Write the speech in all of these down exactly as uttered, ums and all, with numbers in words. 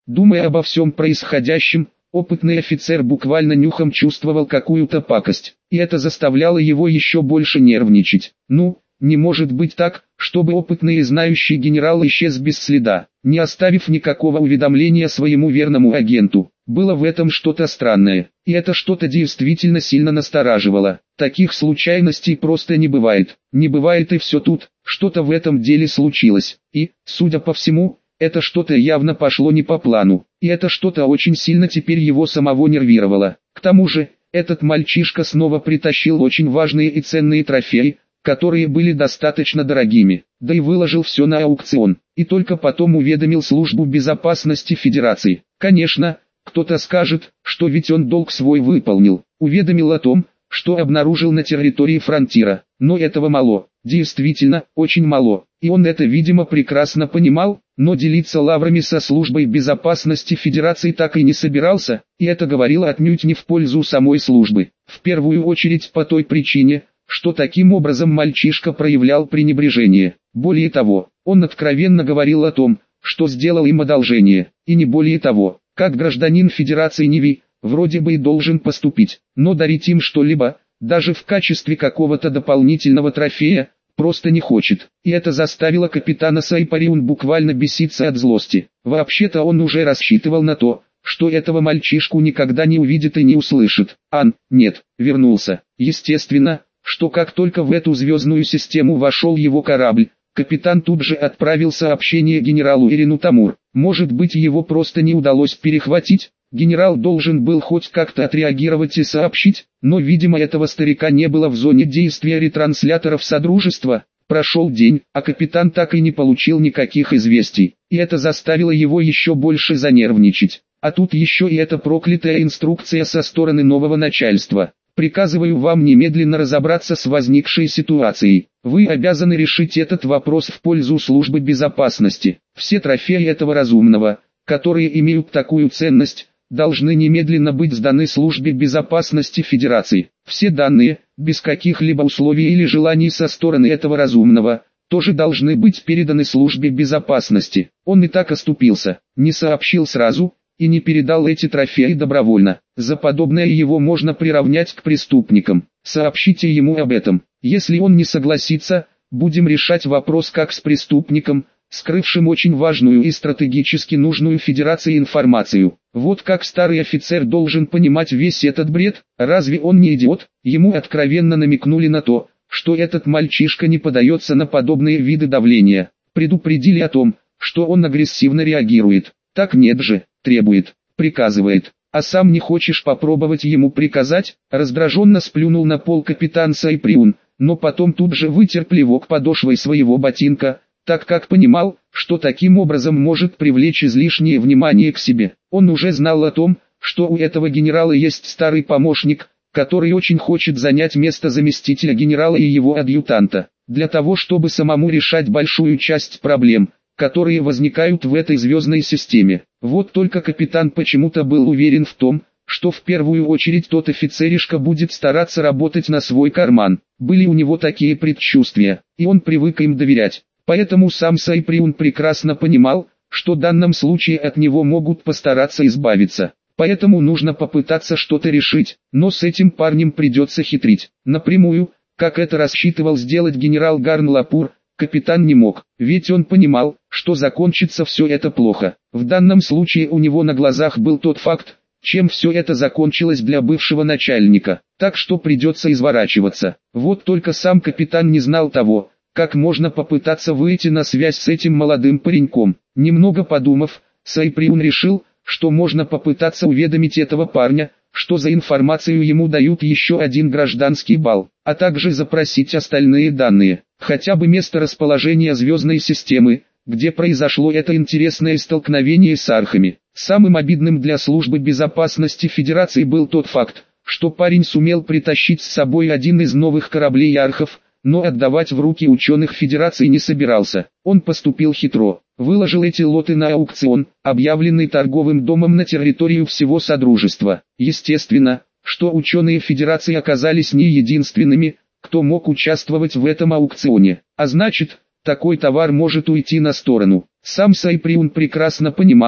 Думая обо всем происходящем, опытный офицер буквально нюхом чувствовал какую-то пакость, и это заставляло его еще больше нервничать. Ну, не может быть так, чтобы опытный и знающий генерал исчез без следа, не оставив никакого уведомления своему верному агенту. Было в этом что-то странное, и это что-то действительно сильно настораживало. Таких случайностей просто не бывает. Не бывает и все тут, что-то в этом деле случилось, и, судя по всему, это что-то явно пошло не по плану, и это что-то очень сильно теперь его самого нервировало. К тому же, этот мальчишка снова притащил очень важные и ценные трофеи, которые были достаточно дорогими, да и выложил все на аукцион, и только потом уведомил службу безопасности Федерации. Конечно, кто-то скажет, что ведь он долг свой выполнил, уведомил о том, что обнаружил на территории фронтира, но этого мало, действительно, очень мало, и он это видимо прекрасно понимал, но делиться лаврами со службой безопасности Федерации так и не собирался, и это говорило отнюдь не в пользу самой службы, в первую очередь по той причине, что таким образом мальчишка проявлял пренебрежение. Более того, он откровенно говорил о том, что сделал им одолжение, и не более того, как гражданин Федерации Ниви, вроде бы и должен поступить, но дарить им что-либо, даже в качестве какого-то дополнительного трофея, просто не хочет. И это заставило капитана Сайпариун буквально беситься от злости. Вообще-то он уже рассчитывал на то, что этого мальчишку никогда не увидит и не услышит. Ан, нет, вернулся. Естественно, что как только в эту звездную систему вошел его корабль, капитан тут же отправил сообщение генералу Ирину Тамур. Может быть, его просто не удалось перехватить? Генерал должен был хоть как-то отреагировать и сообщить, но видимо этого старика не было в зоне действия ретрансляторов Содружества. Прошел день, а капитан так и не получил никаких известий, и это заставило его еще больше занервничать. А тут еще и эта проклятая инструкция со стороны нового начальства. Приказываю вам немедленно разобраться с возникшей ситуацией. Вы обязаны решить этот вопрос в пользу службы безопасности. Все трофеи этого разумного, которые имеют такую ценность, должны немедленно быть сданы службе безопасности Федерации. Все данные, без каких-либо условий или желаний со стороны этого разумного, тоже должны быть переданы службе безопасности. Он и так оступился, не сообщил сразу и не передал эти трофеи добровольно. За подобное его можно приравнять к преступникам. Сообщите ему об этом. Если он не согласится, будем решать вопрос как с преступником, скрывшим очень важную и стратегически нужную Федерации информацию. Вот как старый офицер должен понимать весь этот бред, разве он не идиот? Ему откровенно намекнули на то, что этот мальчишка не поддается на подобные виды давления. Предупредили о том, что он агрессивно реагирует. Так нет же, требует, приказывает. А сам не хочешь попробовать ему приказать? Раздраженно сплюнул на пол капитан Сайприун, но потом тут же вытер плевок подошвой своего ботинка, так как понимал, что таким образом может привлечь излишнее внимание к себе. Он уже знал о том, что у этого генерала есть старый помощник, который очень хочет занять место заместителя генерала и его адъютанта, для того чтобы самому решать большую часть проблем, которые возникают в этой звездной системе. Вот только капитан почему-то был уверен в том, что в первую очередь тот офицеришка будет стараться работать на свой карман. Были у него такие предчувствия, и он привык им доверять. Поэтому сам Сайприун прекрасно понимал, что в данном случае от него могут постараться избавиться. Поэтому нужно попытаться что-то решить, но с этим парнем придется хитрить. Напрямую, как это рассчитывал сделать генерал Гарн Лапур, капитан не мог, ведь он понимал, что закончится все это плохо. В данном случае у него на глазах был тот факт, чем все это закончилось для бывшего начальника, так что придется изворачиваться. Вот только сам капитан не знал того, как можно попытаться выйти на связь с этим молодым пареньком. Немного подумав, Сайприун решил, что можно попытаться уведомить этого парня, что за информацию ему дают еще один гражданский балл, а также запросить остальные данные, хотя бы место расположения звездной системы, где произошло это интересное столкновение с архами. Самым обидным для службы безопасности Федерации был тот факт, что парень сумел притащить с собой один из новых кораблей архов, но отдавать в руки ученых Федерации не собирался. Он поступил хитро, выложил эти лоты на аукцион, объявленный торговым домом на территорию всего Содружества. Естественно, что ученые Федерации оказались не единственными, кто мог участвовать в этом аукционе, а значит, такой товар может уйти на сторону. Сам Сайприун прекрасно понимал,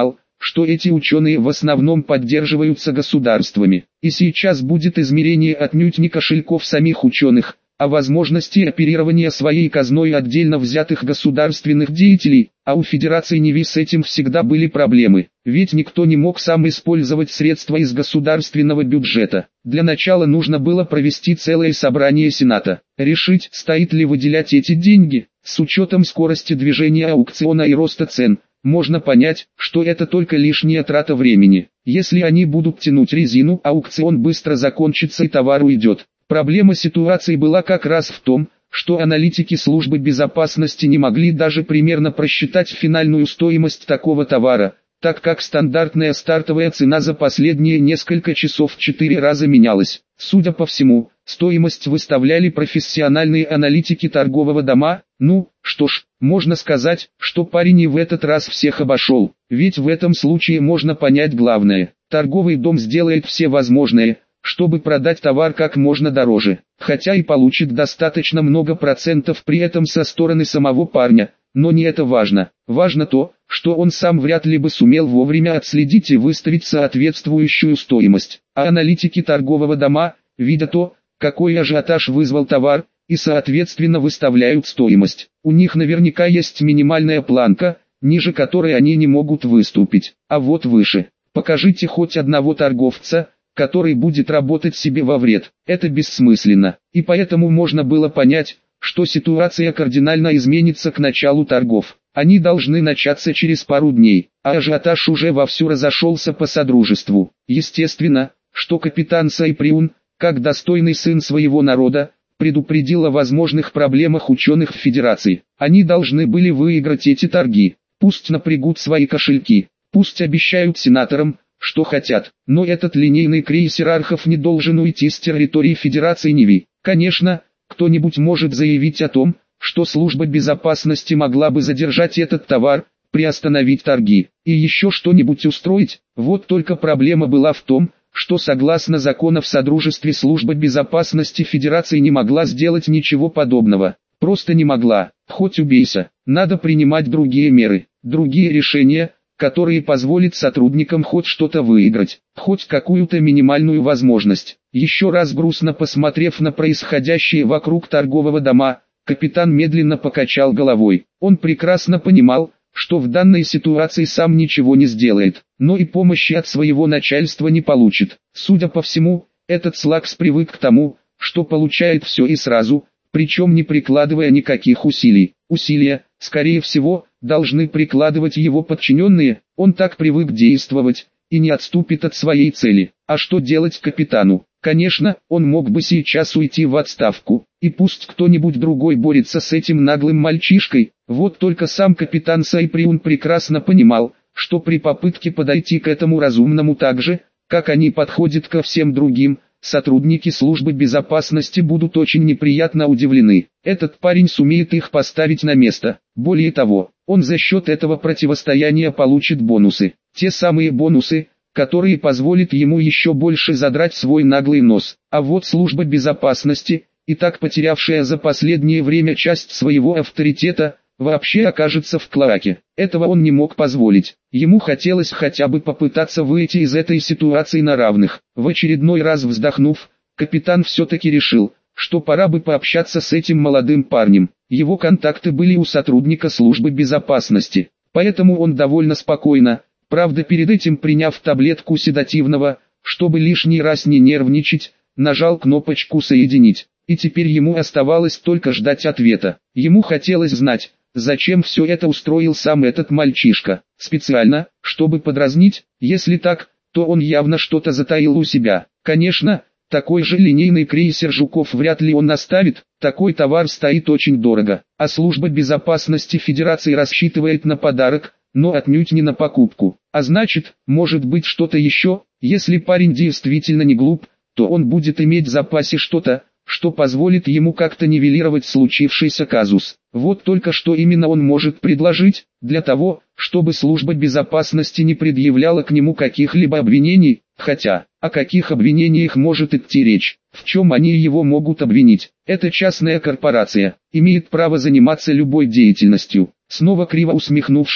что эти ученые в основном поддерживаются государствами. И сейчас будет измерение отнюдь не кошельков самих ученых, а возможности оперирования своей казной отдельно взятых государственных деятелей, а у Федерации Ниви с этим всегда были проблемы, ведь никто не мог сам использовать средства из государственного бюджета. Для начала нужно было провести целое собрание Сената, решить, стоит ли выделять эти деньги. С учетом скорости движения аукциона и роста цен, можно понять, что это только лишняя трата времени. Если они будут тянуть резину, аукцион быстро закончится и товар уйдет. Проблема ситуации была как раз в том, что аналитики службы безопасности не могли даже примерно просчитать финальную стоимость такого товара, так как стандартная стартовая цена за последние несколько часов в четыре раза менялась. Судя по всему, стоимость выставляли профессиональные аналитики торгового дома. Ну, что ж, можно сказать, что парень и в этот раз всех обошел, ведь в этом случае можно понять главное. Торговый дом сделает все возможное, чтобы продать товар как можно дороже, хотя и получит достаточно много процентов при этом со стороны самого парня, но не это важно. Важно то, что он сам вряд ли бы сумел вовремя отследить и выставить соответствующую стоимость. А аналитики торгового дома, видя то, какой ажиотаж вызвал товар, и соответственно выставляют стоимость. У них наверняка есть минимальная планка, ниже которой они не могут выступить, а вот выше. Покажите хоть одного торговца, который будет работать себе во вред. Это бессмысленно, и поэтому можно было понять, что ситуация кардинально изменится к началу торгов. Они должны начаться через пару дней, а ажиотаж уже вовсю разошелся по содружеству. Естественно, что капитан Сайприун, как достойный сын своего народа, предупредил о возможных проблемах ученых в Федерации. Они должны были выиграть эти торги. Пусть напрягут свои кошельки, пусть обещают сенаторам, что хотят, но этот линейный крейсер Архов не должен уйти с территории Федерации Ниви. Конечно, кто-нибудь может заявить о том, что служба безопасности могла бы задержать этот товар, приостановить торги, и еще что-нибудь устроить. Вот только проблема была в том, что согласно законам в Содружестве служба безопасности Федерации не могла сделать ничего подобного. Просто не могла. Хоть убейся. Надо принимать другие меры, другие решения, которые позволят сотрудникам хоть что-то выиграть, хоть какую-то минимальную возможность. Еще раз грустно посмотрев на происходящее вокруг торгового дома, капитан медленно покачал головой. Он прекрасно понимал, что в данной ситуации сам ничего не сделает, но и помощи от своего начальства не получит. Судя по всему, этот Слакс привык к тому, что получает все и сразу, причем не прикладывая никаких усилий. Усилия, скорее всего, должны прикладывать его подчиненные. Он так привык действовать, и не отступит от своей цели. А что делать капитану? Конечно, он мог бы сейчас уйти в отставку, и пусть кто-нибудь другой борется с этим наглым мальчишкой. Вот только сам капитан Сайприун прекрасно понимал, что при попытке подойти к этому разумному так же, как они подходят ко всем другим, сотрудники службы безопасности будут очень неприятно удивлены. Этот парень сумеет их поставить на место. Более того, он за счет этого противостояния получит бонусы. Те самые бонусы, которые позволят ему еще больше задрать свой наглый нос. А вот служба безопасности, и так потерявшая за последнее время часть своего авторитета, вообще окажется в клоаке. Этого он не мог позволить. Ему хотелось хотя бы попытаться выйти из этой ситуации на равных. В очередной раз вздохнув, капитан все-таки решил, что пора бы пообщаться с этим молодым парнем. Его контакты были у сотрудника службы безопасности, поэтому он довольно спокойно, правда перед этим приняв таблетку седативного, чтобы лишний раз не нервничать, нажал кнопочку «Соединить». И теперь ему оставалось только ждать ответа. Ему хотелось знать, зачем все это устроил сам этот мальчишка. Специально, чтобы подразнить? Если так, то он явно что-то затаил у себя. Конечно, такой же линейный крейсер «Жуков» вряд ли он оставит, такой товар стоит очень дорого. А служба безопасности Федерации рассчитывает на подарок, но отнюдь не на покупку. А значит, может быть что-то еще. Если парень действительно не глуп, то он будет иметь в запасе что-то, что позволит ему как-то нивелировать случившийся казус. Вот только что именно он может предложить, для того, чтобы служба безопасности не предъявляла к нему каких-либо обвинений, хотя, о каких обвинениях может идти речь, в чем они его могут обвинить. Это частная корпорация, имеет право заниматься любой деятельностью. Снова криво усмехнувшись,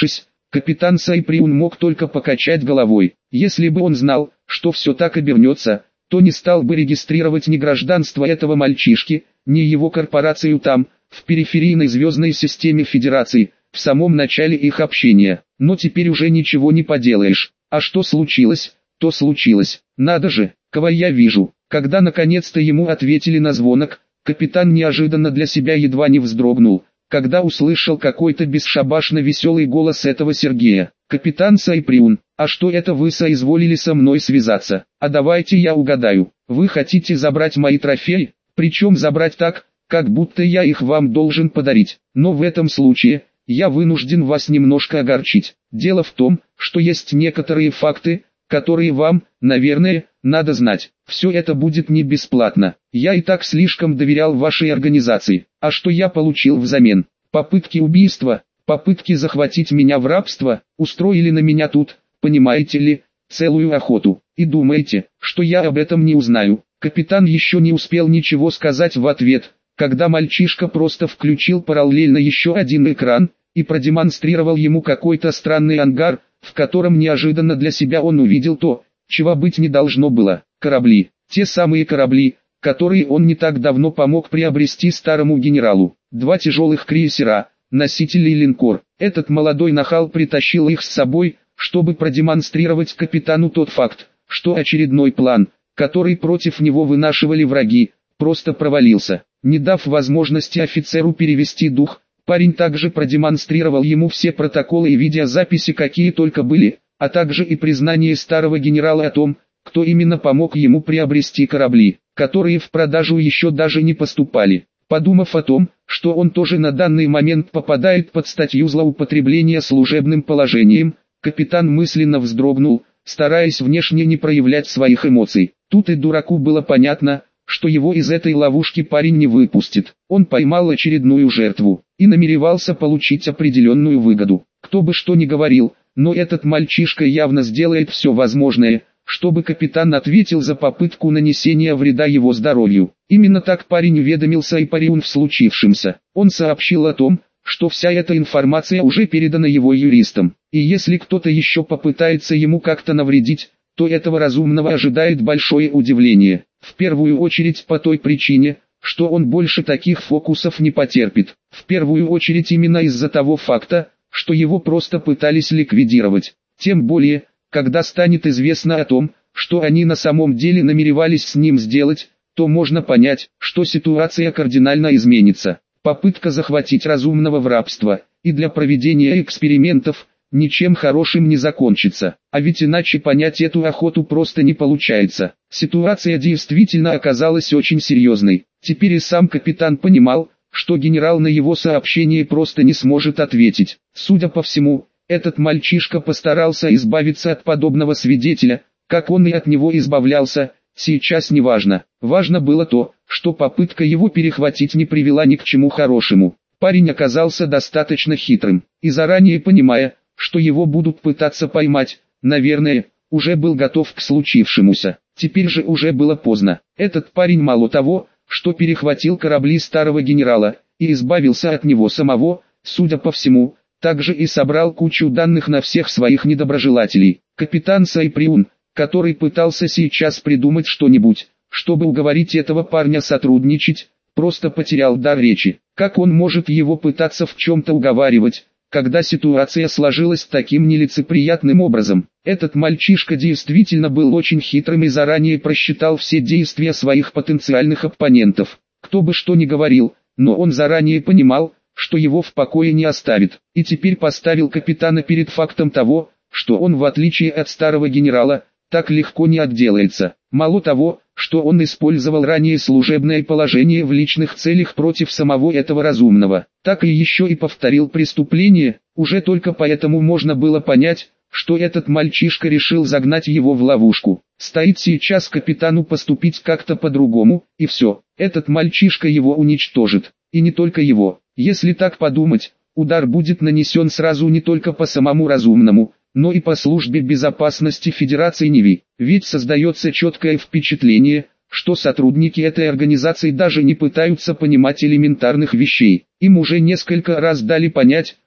Капитан Сайприун мог только покачать головой. Если бы он знал, что все так обернется, то не стал бы регистрировать ни гражданство этого мальчишки, ни его корпорацию там, в периферийной звездной системе Федерации, в самом начале их общения. Но теперь уже ничего не поделаешь. А что случилось, то случилось. Надо же, кого я вижу. Когда наконец-то ему ответили на звонок, капитан неожиданно для себя едва не вздрогнул, когда услышал какой-то бесшабашно веселый голос этого Сергея. «Капитан Сайприун, а что это вы соизволили со мной связаться? А давайте я угадаю, вы хотите забрать мои трофеи, причем забрать так, как будто я их вам должен подарить. Но в этом случае, я вынужден вас немножко огорчить. Дело в том, что есть некоторые факты, которые вам, наверное, надо знать. Все это будет не бесплатно. Я и так слишком доверял вашей организации. А что я получил взамен? Попытки убийства, попытки захватить меня в рабство, устроили на меня тут, понимаете ли, целую охоту. И думаете, что я об этом не узнаю?» Капитан еще не успел ничего сказать в ответ, когда мальчишка просто включил параллельно еще один экран и продемонстрировал ему какой-то странный ангар, в котором неожиданно для себя он увидел то, чего быть не должно было. Корабли. Те самые корабли, которые он не так давно помог приобрести старому генералу. Два тяжелых крейсера, носители и линкор. Этот молодой нахал притащил их с собой, чтобы продемонстрировать капитану тот факт, что очередной план, который против него вынашивали враги, просто провалился. Не дав возможности офицеру перевести дух, парень также продемонстрировал ему все протоколы и видеозаписи, какие только были, а также и признание старого генерала о том, кто именно помог ему приобрести корабли, которые в продажу еще даже не поступали. Подумав о том, что он тоже на данный момент попадает под статью злоупотребления служебным положением, капитан мысленно вздрогнул, стараясь внешне не проявлять своих эмоций. Тут и дураку было понятно, что его из этой ловушки парень не выпустит. Он поймал очередную жертву и намеревался получить определенную выгоду. Кто бы что ни говорил, но этот мальчишка явно сделает все возможное, чтобы капитан ответил за попытку нанесения вреда его здоровью. Именно так парень уведомил Сайприун в случившемся. Он сообщил о том, что вся эта информация уже передана его юристам, и если кто-то еще попытается ему как-то навредить, то этого разумного ожидает большое удивление. В первую очередь по той причине, что он больше таких фокусов не потерпит. В первую очередь именно из-за того факта, что его просто пытались ликвидировать. Тем более, когда станет известно о том, что они на самом деле намеревались с ним сделать, то можно понять, что ситуация кардинально изменится. Попытка захватить разумного в рабство, и для проведения экспериментов, ничем хорошим не закончится. А ведь иначе понять эту охоту просто не получается. Ситуация действительно оказалась очень серьезной. Теперь и сам капитан понимал, что генерал на его сообщение просто не сможет ответить. Судя по всему, этот мальчишка постарался избавиться от подобного свидетеля, как он и от него избавлялся, сейчас не важно. Важно было то, что попытка его перехватить не привела ни к чему хорошему. Парень оказался достаточно хитрым, и заранее понимая, что его будут пытаться поймать, наверное, уже был готов к случившемуся. Теперь же уже было поздно. Этот парень мало того, что перехватил корабли старого генерала, и избавился от него самого, судя по всему, также и собрал кучу данных на всех своих недоброжелателей. Капитан Сайприун, который пытался сейчас придумать что-нибудь, чтобы уговорить этого парня сотрудничать, просто потерял дар речи. Как он может его пытаться в чем-то уговаривать, когда ситуация сложилась таким нелицеприятным образом? Этот мальчишка действительно был очень хитрым и заранее просчитал все действия своих потенциальных оппонентов. Кто бы что ни говорил, но он заранее понимал, что его в покое не оставит, и теперь поставил капитана перед фактом того, что он в отличие от старого генерала, так легко не отделается. Мало того, что он использовал ранее служебное положение в личных целях против самого этого разумного, так и еще и повторил преступление. Уже только поэтому можно было понять, что этот мальчишка решил загнать его в ловушку. Стоит сейчас капитану поступить как-то по-другому, и все, этот мальчишка его уничтожит, и не только его. Если так подумать, удар будет нанесен сразу не только по самому разумному, но и по службе безопасности Федерации Неви. Ведь создается четкое впечатление, что сотрудники этой организации даже не пытаются понимать элементарных вещей. Им уже несколько раз дали понять,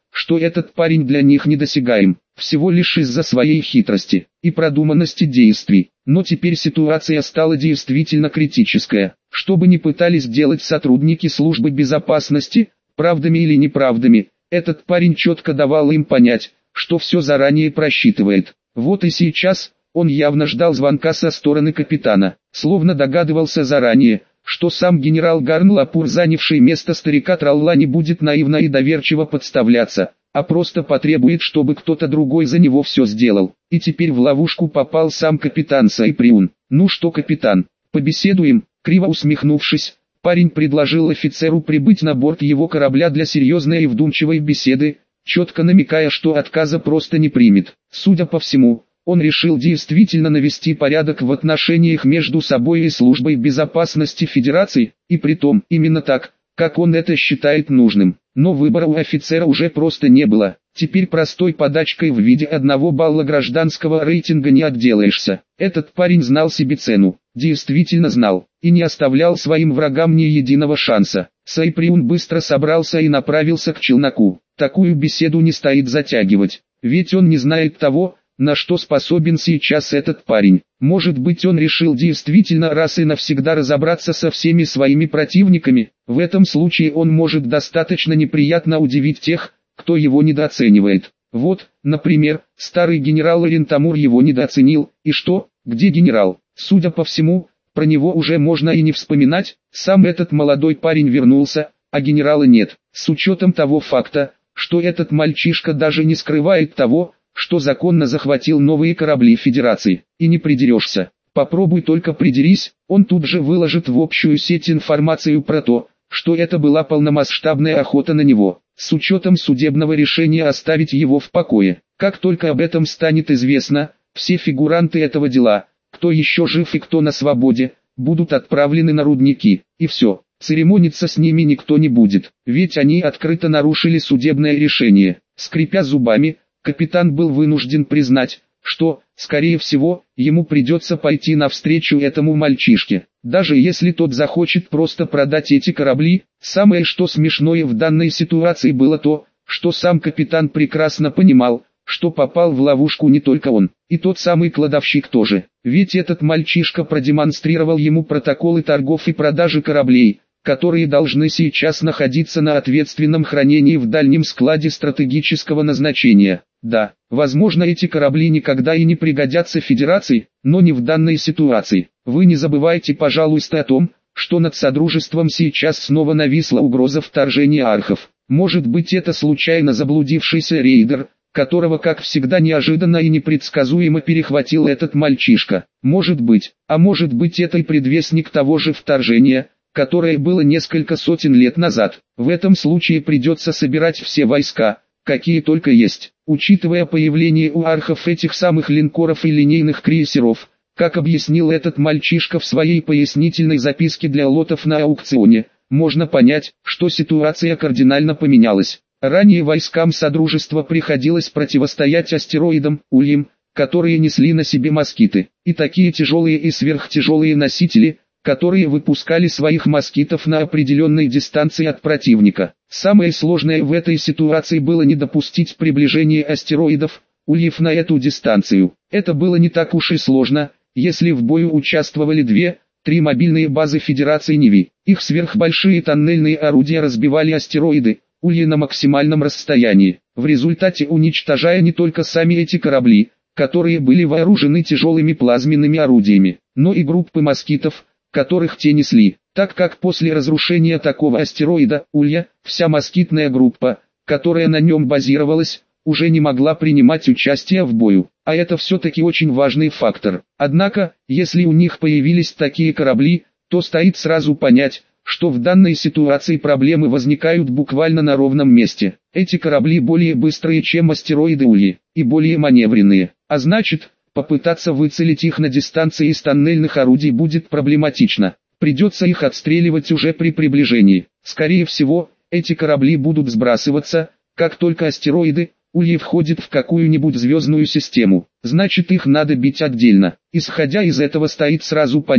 что этот парень для них недосягаем, всего лишь из-за своей хитрости и продуманности действий. Но теперь ситуация стала действительно критическая. Что бы ни пытались делать сотрудники службы безопасности, правдами или неправдами, этот парень четко давал им понять, что все заранее просчитывает. Вот и сейчас, он явно ждал звонка со стороны капитана, словно догадывался заранее, что сам генерал Гарнлапур, занявший место старика Тралла, не будет наивно и доверчиво подставляться, а просто потребует, чтобы кто-то другой за него все сделал. И теперь в ловушку попал сам капитан Сайприун. «Ну что, капитан, побеседуем?» Криво усмехнувшись, парень предложил офицеру прибыть на борт его корабля для серьезной и вдумчивой беседы, четко намекая, что отказа просто не примет. Судя по всему, он решил действительно навести порядок в отношениях между собой и службой безопасности Федерации, и притом именно так, как он это считает нужным. Но выбора у офицера уже просто не было. Теперь простой подачкой в виде одного балла гражданского рейтинга не отделаешься. Этот парень знал себе цену, действительно знал, и не оставлял своим врагам ни единого шанса. Сайприун быстро собрался и направился к челноку. Такую беседу не стоит затягивать, ведь он не знает того, на что способен сейчас этот парень. Может быть, он решил действительно раз и навсегда разобраться со всеми своими противниками. В этом случае он может достаточно неприятно удивить тех, кто его недооценивает. Вот, например, старый генерал Орентамур его недооценил, и что, где генерал? Судя по всему, про него уже можно и не вспоминать, сам этот молодой парень вернулся, а генерала нет. С учетом того факта, что этот мальчишка даже не скрывает того, что законно захватил новые корабли Федерации, и не придерешься. Попробуй только придерись, он тут же выложит в общую сеть информацию про то, что это была полномасштабная охота на него, с учетом судебного решения оставить его в покое. Как только об этом станет известно, все фигуранты этого дела, кто еще жив и кто на свободе, будут отправлены на рудники, и все. Церемониться с ними никто не будет, ведь они открыто нарушили судебное решение. Скрипя зубами, капитан был вынужден признать, что, скорее всего, ему придется пойти навстречу этому мальчишке, даже если тот захочет просто продать эти корабли. Самое что смешное в данной ситуации было то, что сам капитан прекрасно понимал, что попал в ловушку не только он, и тот самый кладовщик тоже, ведь этот мальчишка продемонстрировал ему протоколы торгов и продажи кораблей, которые должны сейчас находиться на ответственном хранении в дальнем складе стратегического назначения. Да, возможно, эти корабли никогда и не пригодятся Федерации, но не в данной ситуации. Вы не забывайте, пожалуйста, о том, что над Содружеством сейчас снова нависла угроза вторжения архов. Может быть, это случайно заблудившийся рейдер, которого, как всегда, неожиданно и непредсказуемо перехватил этот мальчишка. Может быть, а может быть, это и предвестник того же вторжения, которое было несколько сотен лет назад. В этом случае придется собирать все войска, какие только есть, учитывая появление у архов этих самых линкоров и линейных крейсеров, как объяснил этот мальчишка в своей пояснительной записке для лотов на аукционе. Можно понять, что ситуация кардинально поменялась. Ранее войскам Содружества приходилось противостоять астероидам, ульям, которые несли на себе москиты, и такие тяжелые и сверхтяжелые носители, которые выпускали своих москитов на определенной дистанции от противника. Самое сложное в этой ситуации было не допустить приближения астероидов, ульев на эту дистанцию. Это было не так уж и сложно, если в бою участвовали две, три мобильные базы Федерации Неви. Их сверхбольшие тоннельные орудия разбивали астероиды, ульи на максимальном расстоянии, в результате уничтожая не только сами эти корабли, которые были вооружены тяжелыми плазменными орудиями, но и группы москитов, которых те несли, так как после разрушения такого астероида, улья, вся москитная группа, которая на нем базировалась, уже не могла принимать участие в бою, а это все-таки очень важный фактор. Однако, если у них появились такие корабли, то стоит сразу понять, что в данной ситуации проблемы возникают буквально на ровном месте. Эти корабли более быстрые, чем астероиды ульи, и более маневренные, а значит, попытаться выцелить их на дистанции из тоннельных орудий будет проблематично. Придется их отстреливать уже при приближении. Скорее всего, эти корабли будут сбрасываться, как только астероиды, ульи входят в какую-нибудь звездную систему. Значит, их надо бить отдельно. Исходя из этого стоит сразу понять,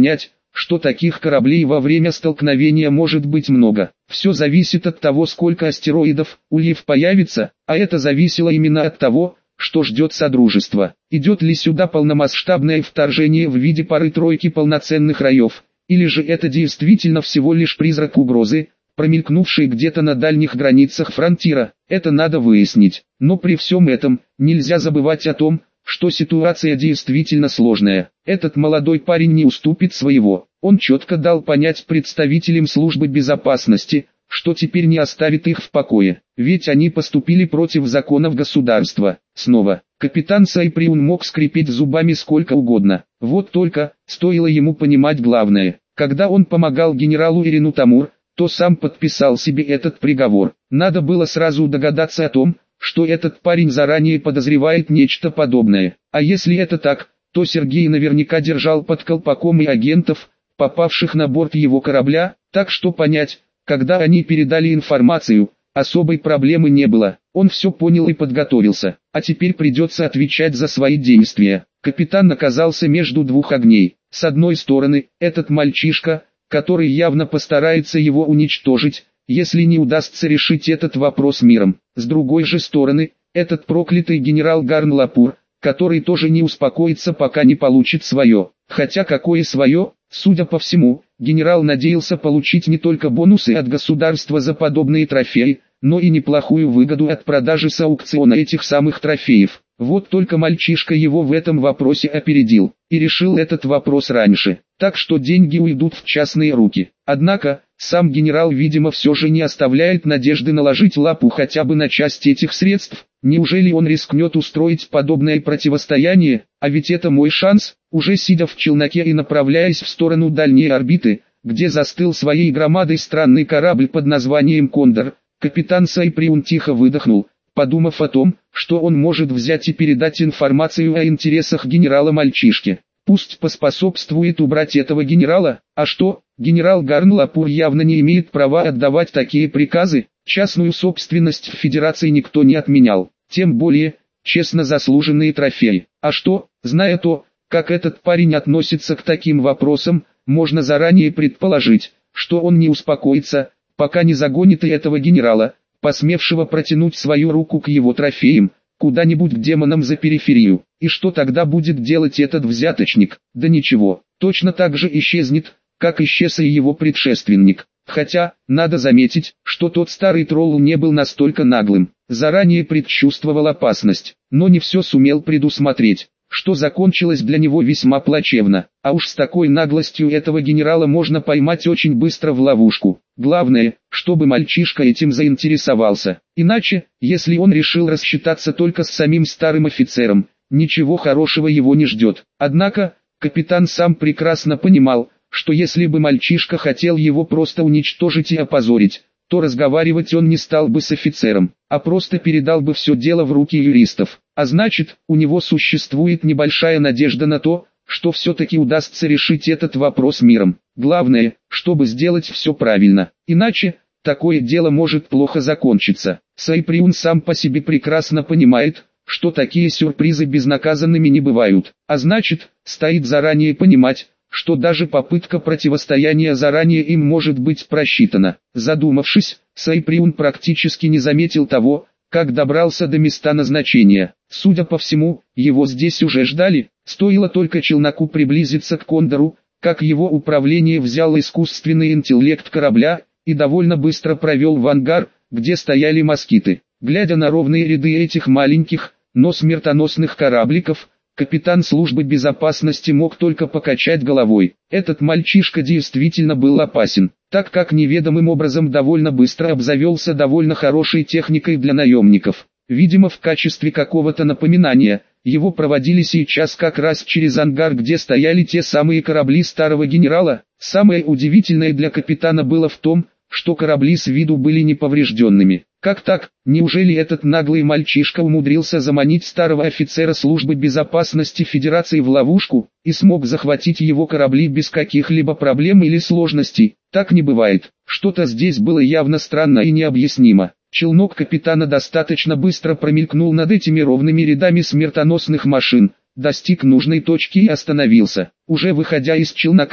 что таких кораблей во время столкновения может быть много. Все зависит от того, сколько астероидов, ульев появится, а это зависело именно от того, что ждет Содружество. Идет ли сюда полномасштабное вторжение в виде пары-тройки полноценных раев, или же это действительно всего лишь призрак угрозы, промелькнувший где-то на дальних границах фронтира. Это надо выяснить. Но при всем этом, нельзя забывать о том, что ситуация действительно сложная. Этот молодой парень не уступит своего. Он четко дал понять представителям службы безопасности, что теперь не оставит их в покое, ведь они поступили против законов государства. Снова, капитан Сайприун мог скрипеть зубами сколько угодно. Вот только, стоило ему понимать главное. Когда он помогал генералу Ирину Тамур, то сам подписал себе этот приговор. Надо было сразу догадаться о том, что этот парень заранее подозревает нечто подобное. А если это так, то Сергей наверняка держал под колпаком и агентов, попавших на борт его корабля, так что понять, когда они передали информацию, особой проблемы не было. Он все понял и подготовился, а теперь придется отвечать за свои действия. Капитан оказался между двух огней. С одной стороны, этот мальчишка, который явно постарается его уничтожить, если не удастся решить этот вопрос миром. С другой же стороны, этот проклятый генерал Гарн Лапур, который тоже не успокоится, пока не получит свое. Хотя какое свое, судя по всему, генерал надеялся получить не только бонусы от государства за подобные трофеи, но и неплохую выгоду от продажи с аукциона этих самых трофеев. Вот только мальчишка его в этом вопросе опередил, и решил этот вопрос раньше, так что деньги уйдут в частные руки. Однако, сам генерал, видимо, все же не оставляет надежды наложить лапу хотя бы на часть этих средств. Неужели он рискнет устроить подобное противостояние? А ведь это мой шанс. Уже сидя в челноке и направляясь в сторону дальней орбиты, где застыл своей громадой странный корабль под названием «Кондор», капитан Сайприун тихо выдохнул, подумав о том, что он может взять и передать информацию о интересах генерала мальчишке. Пусть поспособствует убрать этого генерала. А что, генерал Гарн Лапур явно не имеет права отдавать такие приказы. Частную собственность в Федерации никто не отменял, тем более, честно заслуженные трофеи. А что, зная то, как этот парень относится к таким вопросам, можно заранее предположить, что он не успокоится, пока не загонит и этого генерала, посмевшего протянуть свою руку к его трофеям, куда-нибудь к демонам за периферию. И что тогда будет делать этот взяточник? Да ничего, точно так же исчезнет, как исчез и его предшественник. Хотя, надо заметить, что тот старый тролл не был настолько наглым, заранее предчувствовал опасность, но не все сумел предусмотреть, что закончилось для него весьма плачевно. А уж с такой наглостью этого генерала можно поймать очень быстро в ловушку. Главное, чтобы мальчишка этим заинтересовался. Иначе, если он решил рассчитаться только с самим старым офицером, ничего хорошего его не ждет. Однако, капитан сам прекрасно понимал, что если бы мальчишка хотел его просто уничтожить и опозорить, то разговаривать он не стал бы с офицером, а просто передал бы все дело в руки юристов. А значит, у него существует небольшая надежда на то, что все-таки удастся решить этот вопрос миром. Главное, чтобы сделать все правильно, иначе, такое дело может плохо закончиться. Сайприун сам по себе прекрасно понимает, что такие сюрпризы безнаказанными не бывают, а значит, стоит заранее понимать, что даже попытка противостояния заранее им может быть просчитана. Задумавшись, Сайприун практически не заметил того, как добрался до места назначения. Судя по всему, его здесь уже ждали. Стоило только челноку приблизиться к Кондору, как его управление взял искусственный интеллект корабля и довольно быстро провел в ангар, где стояли москиты. Глядя на ровные ряды этих маленьких, но смертоносных корабликов, капитан службы безопасности мог только покачать головой. Этот мальчишка действительно был опасен, так как неведомым образом довольно быстро обзавелся довольно хорошей техникой для наемников. Видимо, в качестве какого-то напоминания, его проводили сейчас как раз через ангар, где стояли те самые корабли старого генерала. Самое удивительное для капитана было в том, что корабли с виду были неповрежденными. Как так? Неужели этот наглый мальчишка умудрился заманить старого офицера службы безопасности Федерации в ловушку и смог захватить его корабли без каких-либо проблем или сложностей? Так не бывает. Что-то здесь было явно странно и необъяснимо. Челнок капитана достаточно быстро промелькнул над этими ровными рядами смертоносных машин, достиг нужной точки и остановился. Уже выходя из челнока,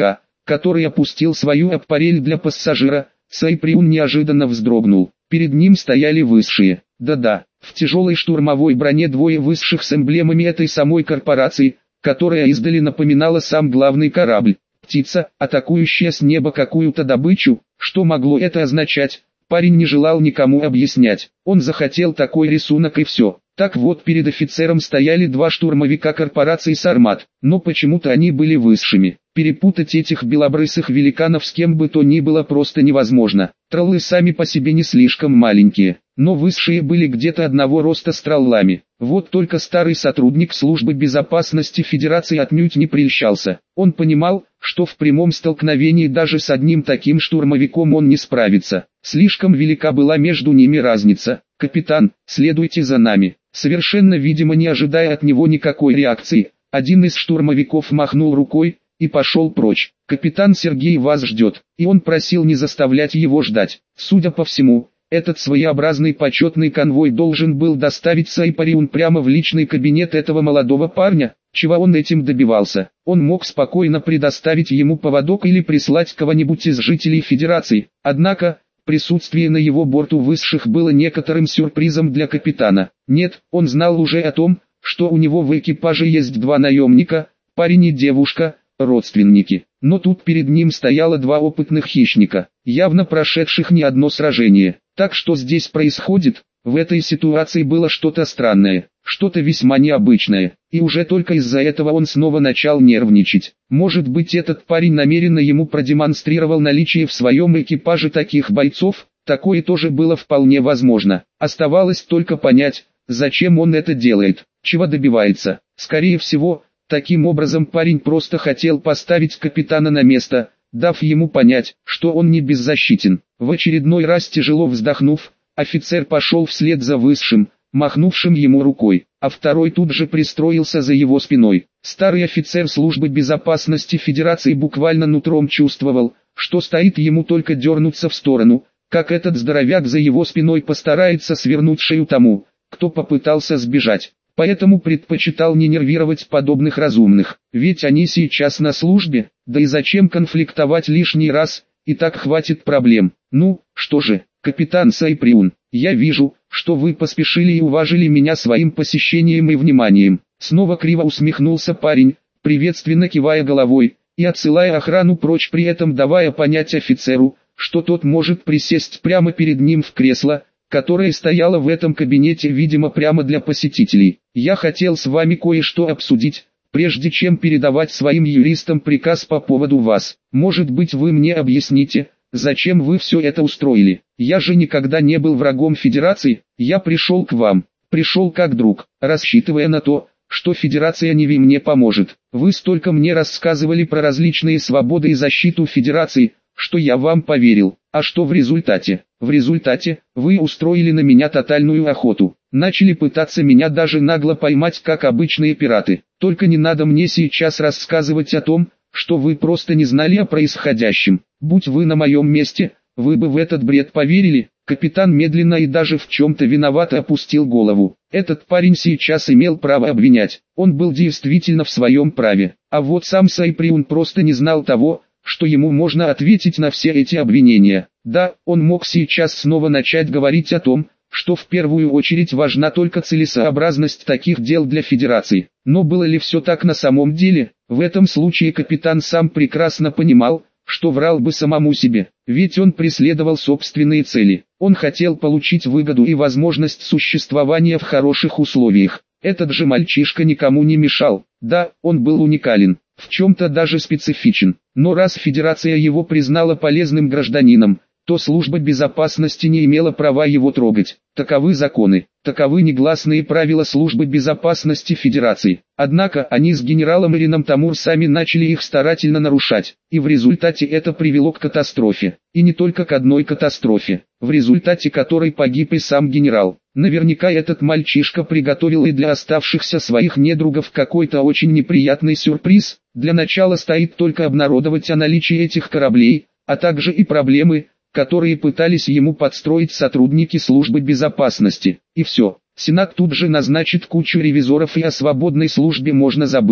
который опустил свою аппарель для пассажира, Сайприун неожиданно вздрогнул. Перед ним стояли высшие. Да-да, в тяжелой штурмовой броне двое высших с эмблемами этой самой корпорации, которая издали напоминала сам главный корабль. Птица, атакующая с неба какую-то добычу. Что могло это означать? Парень не желал никому объяснять. Он захотел такой рисунок и все. Так вот, перед офицером стояли два штурмовика корпорации Сармат, но почему-то они были высшими. Перепутать этих белобрысых великанов с кем бы то ни было просто невозможно. Троллы сами по себе не слишком маленькие, но высшие были где-то одного роста с троллами. Вот только старый сотрудник службы безопасности Федерации отнюдь не прельщался. Он понимал, что в прямом столкновении даже с одним таким штурмовиком он не справится. Слишком велика была между ними разница. «Капитан, следуйте за нами». Совершенно видимо не ожидая от него никакой реакции, один из штурмовиков махнул рукой и пошел прочь. «Капитан Сергей вас ждет», и он просил не заставлять его ждать. Судя по всему, этот своеобразный почетный конвой должен был доставить Сайприун прямо в личный кабинет этого молодого парня. Чего он этим добивался? Он мог спокойно предоставить ему поводок или прислать кого-нибудь из жителей Федерации, однако присутствие на его борту высших было некоторым сюрпризом для капитана. Нет, он знал уже о том, что у него в экипаже есть два наемника, парень и девушка, родственники. Но тут перед ним стояло два опытных хищника, явно прошедших не одно сражение. Так что здесь происходит? В этой ситуации было что-то странное, что-то весьма необычное, и уже только из-за этого он снова начал нервничать. Может быть, этот парень намеренно ему продемонстрировал наличие в своем экипаже таких бойцов? Такое тоже было вполне возможно. Оставалось только понять, зачем он это делает, чего добивается. Скорее всего, таким образом парень просто хотел поставить капитана на место, дав ему понять, что он не беззащитен. В очередной раз тяжело вздохнув, офицер пошел вслед за высшим, махнувшим ему рукой, а второй тут же пристроился за его спиной. Старый офицер службы безопасности Федерации буквально нутром чувствовал, что стоит ему только дернуться в сторону, как этот здоровяк за его спиной постарается свернуть шею тому, кто попытался сбежать. Поэтому предпочитал не нервировать подобных разумных, ведь они сейчас на службе, да и зачем конфликтовать лишний раз, и так хватит проблем. Ну, что же, капитан Сайприун, я вижу, что вы поспешили и уважили меня своим посещением и вниманием. Снова криво усмехнулся парень, приветственно кивая головой, и отсылая охрану прочь, при этом давая понять офицеру, что тот может присесть прямо перед ним в кресло, которое стояло в этом кабинете, видимо, прямо для посетителей. Я хотел с вами кое-что обсудить, прежде чем передавать своим юристам приказ по поводу вас. Может быть, вы мне объясните, зачем вы все это устроили? Я же никогда не был врагом Федерации, я пришел к вам, пришел как друг, рассчитывая на то, что Федерация не мне поможет. Вы столько мне рассказывали про различные свободы и защиту Федерации, что я вам поверил. А что в результате? В результате, вы устроили на меня тотальную охоту. Начали пытаться меня даже нагло поймать, как обычные пираты. Только не надо мне сейчас рассказывать о том, что вы просто не знали о происходящем. Будь вы на моем месте, вы бы в этот бред поверили. Капитан медленно и даже в чем-то виновато опустил голову. Этот парень сейчас имел право обвинять. Он был действительно в своем праве. А вот сам Сайприун просто не знал того, что ему можно ответить на все эти обвинения. Да, он мог сейчас снова начать говорить о том, что в первую очередь важна только целесообразность таких дел для Федерации. Но было ли все так на самом деле? В этом случае капитан сам прекрасно понимал, что врал бы самому себе, ведь он преследовал собственные цели. Он хотел получить выгоду и возможность существования в хороших условиях. Этот же мальчишка никому не мешал. Да, он был уникален, в чем-то даже специфичен. Но раз Федерация его признала полезным гражданином, то служба безопасности не имела права его трогать. Таковы законы, таковы негласные правила службы безопасности Федерации. Однако они с генералом Ирином Тамур сами начали их старательно нарушать, и в результате это привело к катастрофе. И не только к одной катастрофе, в результате которой погиб и сам генерал. Наверняка этот мальчишка приготовил и для оставшихся своих недругов какой-то очень неприятный сюрприз. Для начала стоит только обнародовать о наличии этих кораблей, а также и проблемы, которые пытались ему подстроить сотрудники службы безопасности. И все. Сенат тут же назначит кучу ревизоров, и о свободной службе можно забыть.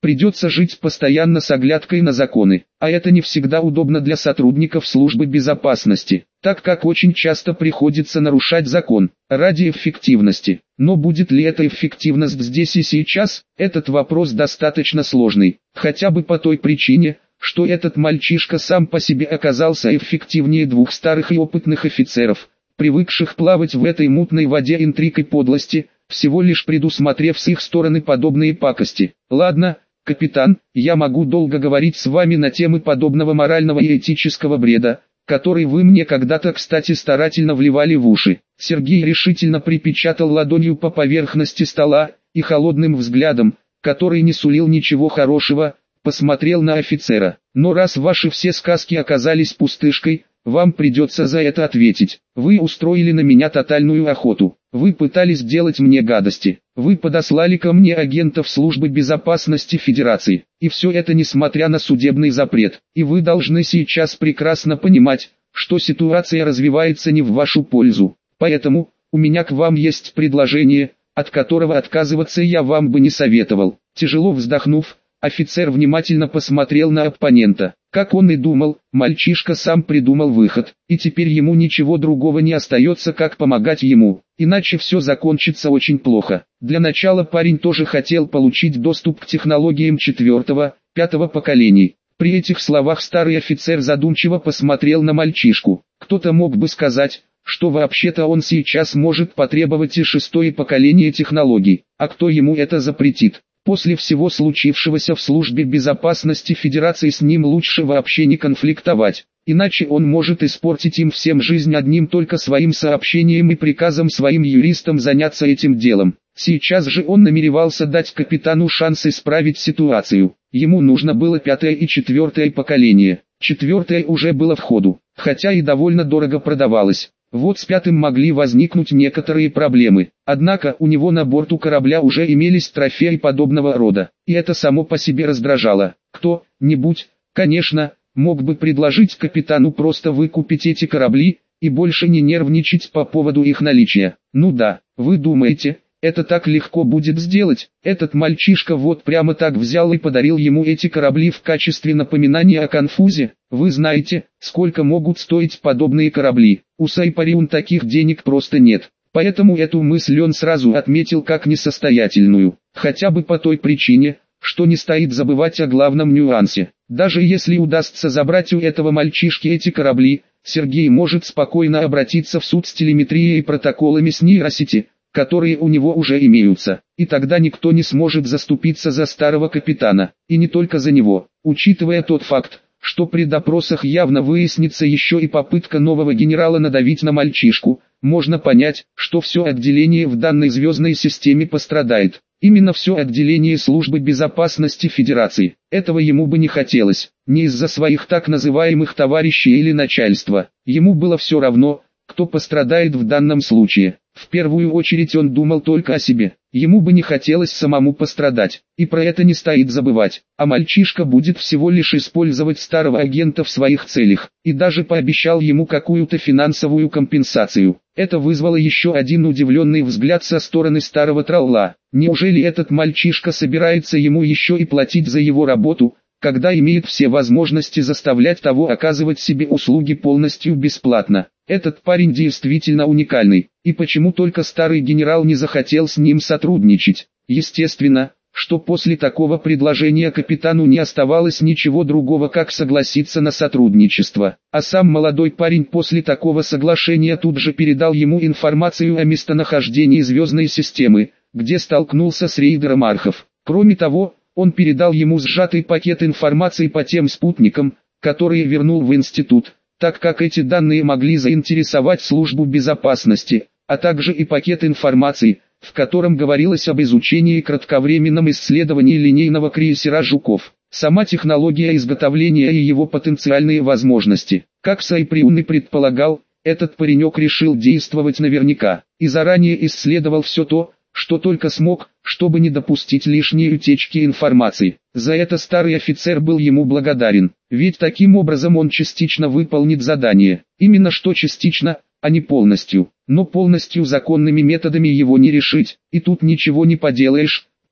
Придется жить постоянно с оглядкой на законы, а это не всегда удобно для сотрудников службы безопасности, так как очень часто приходится нарушать закон ради эффективности. Но будет ли эта эффективность здесь и сейчас, этот вопрос достаточно сложный, хотя бы по той причине, что этот мальчишка сам по себе оказался эффективнее двух старых и опытных офицеров, привыкших плавать в этой мутной воде интриг и подлости, всего лишь предусмотрев с их стороны подобные пакости. Ладно, капитан, я могу долго говорить с вами на темы подобного морального и этического бреда, который вы мне когда-то, кстати, старательно вливали в уши. Сергей решительно припечатал ладонью по поверхности стола, и холодным взглядом, который не сулил ничего хорошего, посмотрел на офицера. Но раз ваши все сказки оказались пустышкой, вам придется за это ответить. Вы устроили на меня тотальную охоту. Вы пытались делать мне гадости. Вы подослали ко мне агентов службы безопасности Федерации. И все это несмотря на судебный запрет. И вы должны сейчас прекрасно понимать, что ситуация развивается не в вашу пользу. Поэтому, у меня к вам есть предложение, от которого отказываться я вам бы не советовал. Тяжело вздохнув, офицер внимательно посмотрел на оппонента. Как он и думал, мальчишка сам придумал выход, и теперь ему ничего другого не остается, как помогать ему, иначе все закончится очень плохо. Для начала парень тоже хотел получить доступ к технологиям четвертого, пятого поколений. При этих словах старый офицер задумчиво посмотрел на мальчишку. Кто-то мог бы сказать, что вообще-то он сейчас может потребовать и шестое поколение технологий, а кто ему это запретит? После всего случившегося в службе безопасности Федерации с ним лучше вообще не конфликтовать, иначе он может испортить им всем жизнь одним только своим сообщением и приказом своим юристам заняться этим делом. Сейчас же он намеревался дать капитану шанс исправить ситуацию. Ему нужно было пятое и четвертое поколение. Четвертое уже было в ходу, хотя и довольно дорого продавалось. Вот с пятым могли возникнуть некоторые проблемы, однако у него на борту корабля уже имелись трофеи подобного рода, и это само по себе раздражало. Кто-нибудь, конечно, мог бы предложить капитану просто выкупить эти корабли, и больше не нервничать по поводу их наличия. Ну да, вы думаете, это так легко будет сделать? Этот мальчишка вот прямо так взял и подарил ему эти корабли в качестве напоминания о конфузе. Вы знаете, сколько могут стоить подобные корабли? У Сайпариун таких денег просто нет. Поэтому эту мысль он сразу отметил как несостоятельную. Хотя бы по той причине, что не стоит забывать о главном нюансе. Даже если удастся забрать у этого мальчишки эти корабли, Сергей может спокойно обратиться в суд с телеметрией и протоколами с нейросети, которые у него уже имеются, и тогда никто не сможет заступиться за старого капитана, и не только за него. Учитывая тот факт, что при допросах явно выяснится еще и попытка нового генерала надавить на мальчишку, можно понять, что все отделение в данной звездной системе пострадает. Именно все отделение службы безопасности Федерации. Этого ему бы не хотелось, не из-за своих так называемых товарищей или начальства. Ему было все равно, кто пострадает в данном случае. В первую очередь он думал только о себе. Ему бы не хотелось самому пострадать, и про это не стоит забывать. А мальчишка будет всего лишь использовать старого агента в своих целях, и даже пообещал ему какую-то финансовую компенсацию. Это вызвало еще один удивленный взгляд со стороны старого тролла. Неужели этот мальчишка собирается ему еще и платить за его работу, когда имеет все возможности заставлять того оказывать себе услуги полностью бесплатно? Этот парень действительно уникальный, и почему только старый генерал не захотел с ним сотрудничать? Естественно, что после такого предложения капитану не оставалось ничего другого, как согласиться на сотрудничество. А сам молодой парень после такого соглашения тут же передал ему информацию о местонахождении звездной системы, где столкнулся с рейдером Архов. Кроме того, он передал ему сжатый пакет информации по тем спутникам, которые вернул в институт, так как эти данные могли заинтересовать службу безопасности, а также и пакет информации, в котором говорилось об изучении и кратковременном исследовании линейного крейсера «Жуков», сама технология изготовления и его потенциальные возможности. Как Сайприун и предполагал, этот паренек решил действовать наверняка, и заранее исследовал все то, что только смог, чтобы не допустить лишней утечки информации. За это старый офицер был ему благодарен, ведь таким образом он частично выполнит задание. Именно что частично, а не полностью. Но полностью законными методами его не решить, и тут ничего не поделаешь.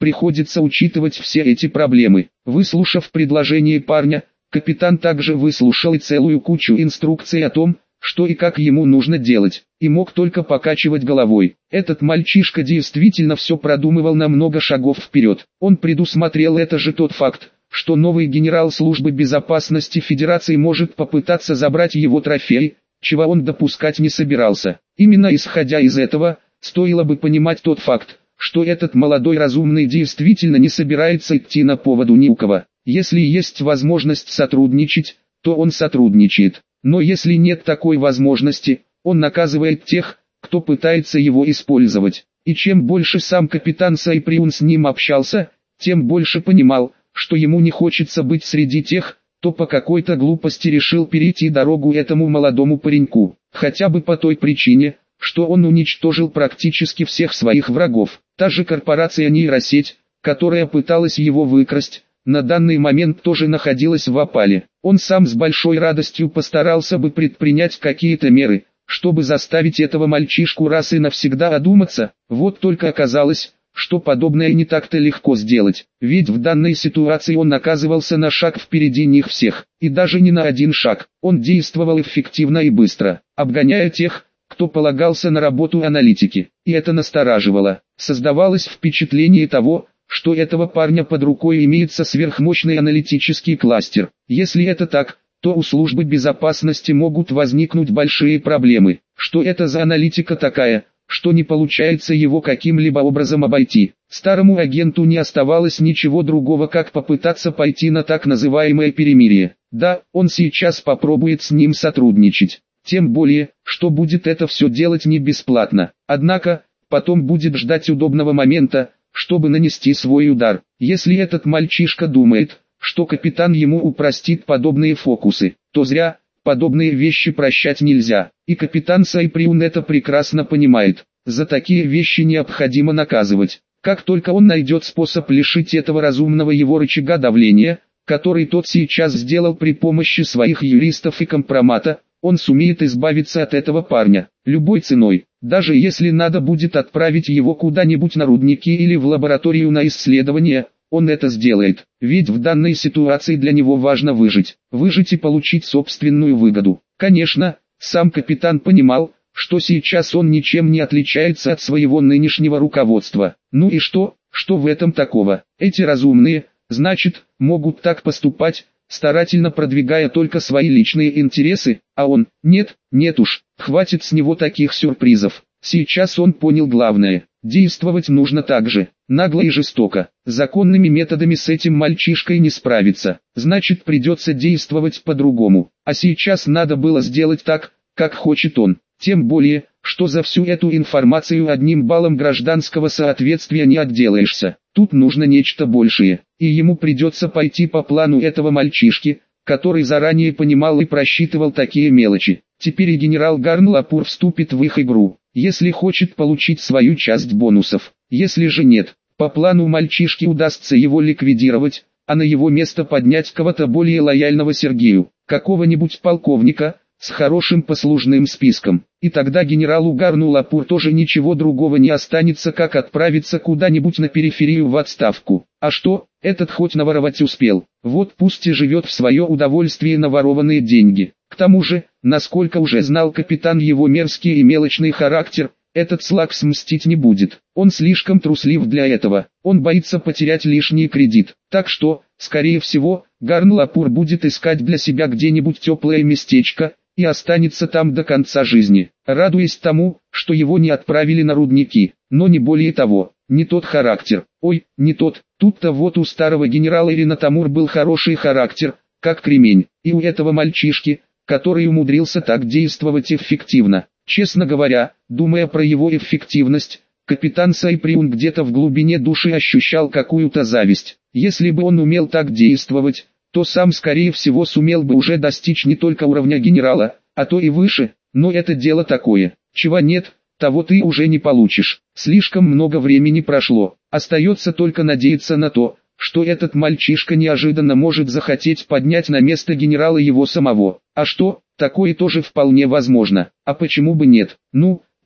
приходится учитывать все эти проблемы. Выслушав предложение парня, капитан также выслушал и целую кучу инструкций о том, что и как ему нужно делать, и мог только покачивать головой. Этот мальчишка действительно все продумывал на много шагов вперед. Он предусмотрел это же тот факт, что новый генерал службы безопасности Федерации может попытаться забрать его трофей, чего он допускать не собирался. Именно исходя из этого, стоило бы понимать тот факт, что этот молодой разумный действительно не собирается идти на поводу ни у кого. Если есть возможность сотрудничать, то он сотрудничает. Но если нет такой возможности, он наказывает тех, кто пытается его использовать. И чем больше сам капитан Сайприун с ним общался, тем больше понимал, что ему не хочется быть среди тех, кто по какой-то глупости решил перейти дорогу этому молодому пареньку. Хотя бы по той причине, что он уничтожил практически всех своих врагов. Та же корпорация нейросеть, которая пыталась его выкрасть, на данный момент тоже находилась в опале. Он сам с большой радостью постарался бы предпринять какие-то меры, чтобы заставить этого мальчишку раз и навсегда одуматься. Вот только оказалось, что подобное не так-то легко сделать, ведь в данной ситуации он оказывался на шаг впереди них всех, и даже не на один шаг. Он действовал эффективно и быстро, обгоняя тех, кто полагался на работу аналитики, и это настораживало. Создавалось впечатление того, что этого парня под рукой имеется сверхмощный аналитический кластер. Если это так, то у службы безопасности могут возникнуть большие проблемы. Что это за аналитика такая, что не получается его каким-либо образом обойти? Старому агенту не оставалось ничего другого, как попытаться пойти на так называемое перемирие. Да, он сейчас попробует с ним сотрудничать. Тем более, что будет это все делать не бесплатно. Однако, потом будет ждать удобного момента, чтобы нанести свой удар. Если этот мальчишка думает, что капитан ему упростит подобные фокусы, то зря. Подобные вещи прощать нельзя, и капитан Сайприун это прекрасно понимает. За такие вещи необходимо наказывать. Как только он найдет способ лишить этого разумного его рычага давления, который тот сейчас сделал при помощи своих юристов и компромата, он сумеет избавиться от этого парня, любой ценой. Даже если надо будет отправить его куда-нибудь на рудники или в лабораторию на исследование, он это сделает, ведь в данной ситуации для него важно выжить, выжить и получить собственную выгоду. Конечно, сам капитан понимал, что сейчас он ничем не отличается от своего нынешнего руководства. Ну и что, что в этом такого? Эти разумные, значит, могут так поступать, старательно продвигая только свои личные интересы, а он, нет, нет уж, хватит с него таких сюрпризов. Сейчас он понял главное. Действовать нужно так же, нагло и жестоко. Законными методами с этим мальчишкой не справиться, значит придется действовать по-другому. А сейчас надо было сделать так, как хочет он. Тем более, что за всю эту информацию одним баллом гражданского соответствия не отделаешься. Тут нужно нечто большее, и ему придется пойти по плану этого мальчишки, который заранее понимал и просчитывал такие мелочи. Теперь и генерал Гарн-Лапур вступит в их игру, если хочет получить свою часть бонусов. Если же нет, по плану мальчишки удастся его ликвидировать, а на его место поднять кого-то более лояльного Сергею, какого-нибудь полковника, с хорошим послужным списком. И тогда генералу Гарну-Лапур тоже ничего другого не останется, как отправиться куда-нибудь на периферию в отставку. А что, этот хоть наворовать успел, вот пусть и живет в свое удовольствие на ворованные деньги. К тому же, насколько уже знал капитан его мерзкий и мелочный характер, этот слакс мстить не будет. Он слишком труслив для этого, он боится потерять лишний кредит. Так что, скорее всего, Гарн-Лапур будет искать для себя где-нибудь теплое местечко, и останется там до конца жизни, радуясь тому, что его не отправили на рудники, но не более того. Не тот характер, ой, не тот, тут-то вот у старого генерала Ирина Тамур был хороший характер, как кремень, и у этого мальчишки, который умудрился так действовать эффективно. Честно говоря, думая про его эффективность, капитан Сайприун где-то в глубине души ощущал какую-то зависть. Если бы он умел так действовать, то сам скорее всего сумел бы уже достичь не только уровня генерала, а то и выше, но это дело такое, чего нет, того ты уже не получишь. Слишком много времени прошло, остается только надеяться на то, что этот мальчишка неожиданно может захотеть поднять на место генерала его самого. А что, такое тоже вполне возможно, а почему бы нет? Ну,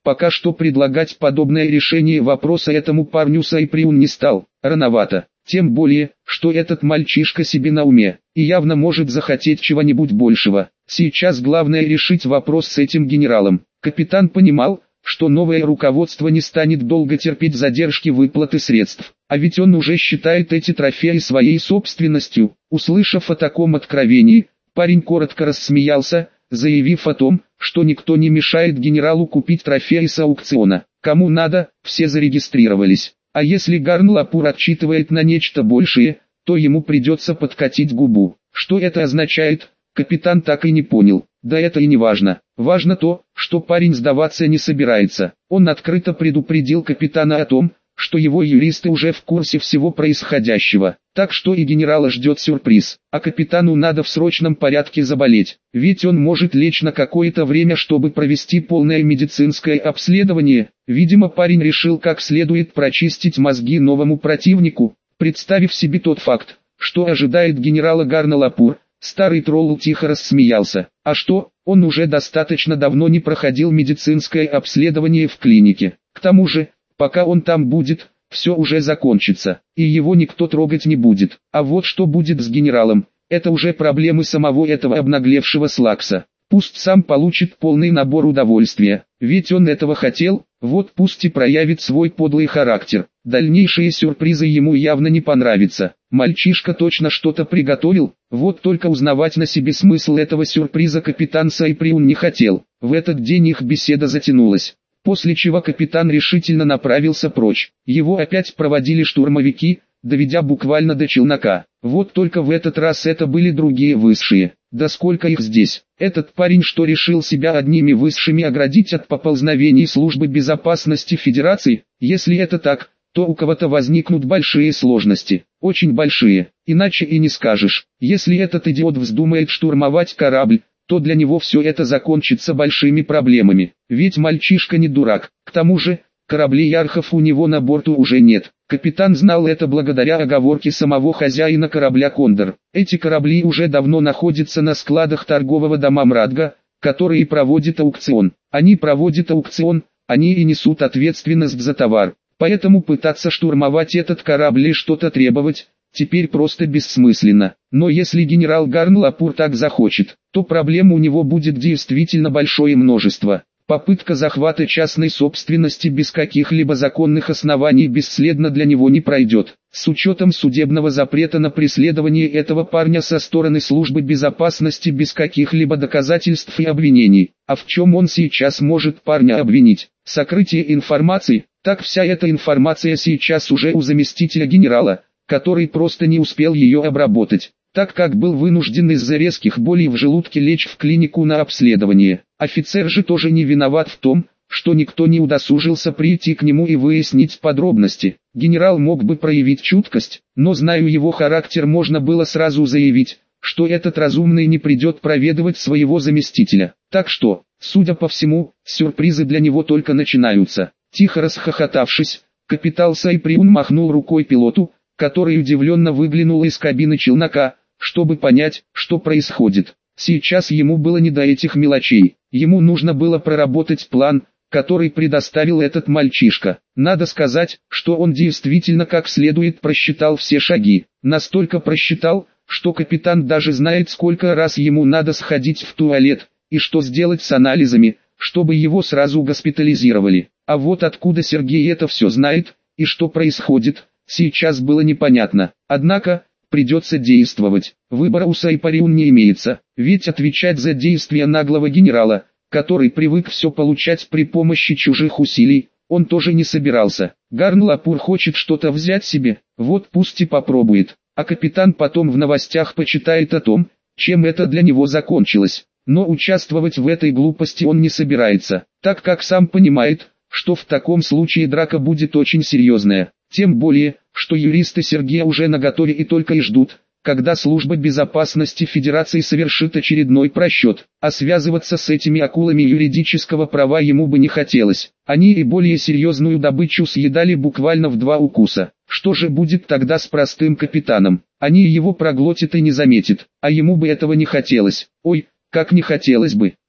Пока что предлагать подобное решение вопроса этому парню Сайприун не стал, рановато. Тем более, что этот мальчишка себе на уме, и явно может захотеть чего-нибудь большего. Сейчас главное решить вопрос с этим генералом. Капитан понимал, что новое руководство не станет долго терпеть задержки выплаты средств. А ведь он уже считает эти трофеи своей собственностью. Услышав о таком откровении, парень коротко рассмеялся, заявив о том, что никто не мешает генералу купить трофеи с аукциона. Кому надо, все зарегистрировались. А если Гарн-Лапур отчитывает на нечто большее, то ему придется подкатить губу. Что это означает, капитан так и не понял. Да это и не важно. Важно то, что парень сдаваться не собирается. Он открыто предупредил капитана о том, что его юристы уже в курсе всего происходящего. Так что и генерала ждет сюрприз. А капитану надо в срочном порядке заболеть. Ведь он может лечь на какое-то время, чтобы провести полное медицинское обследование. Видимо, парень решил как следует прочистить мозги новому противнику. Представив себе тот факт, что ожидает генерала Гарн-Лапур, старый тролл тихо рассмеялся. А что, он уже достаточно давно не проходил медицинское обследование в клинике. К тому же, пока он там будет, все уже закончится, и его никто трогать не будет. А вот что будет с генералом, это уже проблемы самого этого обнаглевшего Слакса. Пусть сам получит полный набор удовольствия, ведь он этого хотел, вот пусть и проявит свой подлый характер. Дальнейшие сюрпризы ему явно не понравятся. Мальчишка точно что-то приготовил, вот только узнавать на себе смысл этого сюрприза капитан Сайприун не хотел. В этот день их беседа затянулась. После чего капитан решительно направился прочь. Его опять проводили штурмовики, доведя буквально до челнока. Вот только в этот раз это были другие высшие. Да сколько их здесь? Этот парень что, решил себя одними высшими оградить от поползновений службы безопасности Федерации? Если это так, то у кого-то возникнут большие сложности. Очень большие, иначе и не скажешь. Если этот идиот вздумает штурмовать корабль, то для него все это закончится большими проблемами. Ведь мальчишка не дурак. К тому же, кораблей Ярхов у него на борту уже нет. Капитан знал это благодаря оговорке самого хозяина корабля «Кондор». Эти корабли уже давно находятся на складах торгового дома Мрадга, который и проводит аукцион. Они проводят аукцион, они и несут ответственность за товар. Поэтому пытаться штурмовать этот корабль и что-то требовать, теперь просто бессмысленно. Но если генерал Гарн-Лапур так захочет, то проблем у него будет действительно большое множество. Попытка захвата частной собственности без каких-либо законных оснований бесследно для него не пройдет. С учетом судебного запрета на преследование этого парня со стороны службы безопасности без каких-либо доказательств и обвинений. А в чем он сейчас может парня обвинить? Сокрытие информации? Так вся эта информация сейчас уже у заместителя генерала, который просто не успел ее обработать, так как был вынужден из-за резких болей в желудке лечь в клинику на обследование. Офицер же тоже не виноват в том, что никто не удосужился прийти к нему и выяснить подробности. Генерал мог бы проявить чуткость, но зная его характер, можно было сразу заявить, что этот разумный не придет проведывать своего заместителя. Так что, судя по всему, сюрпризы для него только начинаются. Тихо расхохотавшись, капитан Сайприун махнул рукой пилоту, который удивленно выглянул из кабины челнока, чтобы понять, что происходит. Сейчас ему было не до этих мелочей. Ему нужно было проработать план, который предоставил этот мальчишка. Надо сказать, что он действительно как следует просчитал все шаги. Настолько просчитал, что капитан даже знает, сколько раз ему надо сходить в туалет, и что сделать с анализами, чтобы его сразу госпитализировали. А вот откуда Сергей это все знает, и что происходит, сейчас было непонятно. Однако, придется действовать. Выбора у Сайприун не имеется, ведь отвечать за действия наглого генерала, который привык все получать при помощи чужих усилий, он тоже не собирался. Гарн-Лапур хочет что-то взять себе, вот пусть и попробует, а капитан потом в новостях почитает о том, чем это для него закончилось. Но участвовать в этой глупости он не собирается, так как сам понимает, что в таком случае драка будет очень серьезная. Тем более, что юристы Сергея уже наготове и только и ждут, когда служба безопасности Федерации совершит очередной просчет. А связываться с этими акулами юридического права ему бы не хотелось. Они и более серьезную добычу съедали буквально в два укуса. Что же будет тогда с простым капитаном? Они его проглотят и не заметят, а ему бы этого не хотелось. Ой, как не хотелось бы.